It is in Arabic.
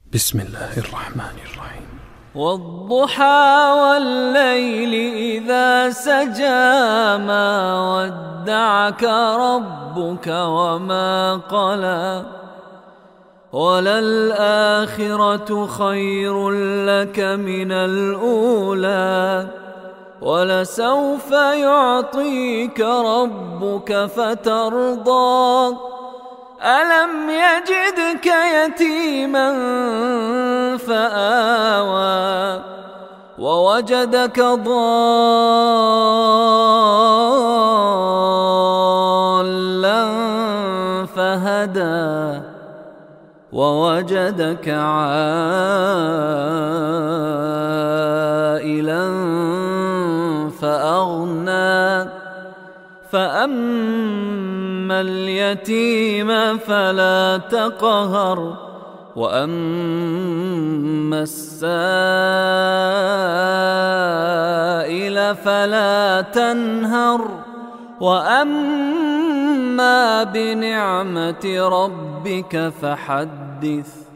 بسم الله الرحمن الرحيم. والضحى والليل إذا سجى ما ودعك ربك وما قلى وللآخرة خير لك من الأولى ولسوف يعطيك ربك فترضى ألم يجدك يتيما فآوى ووجدك ضالا فهدى ووجدك عائلا فأغنى فأما اليتيم فلا تقهر وأما السائل فلا تنهر وأما بنعمة ربك فحدث.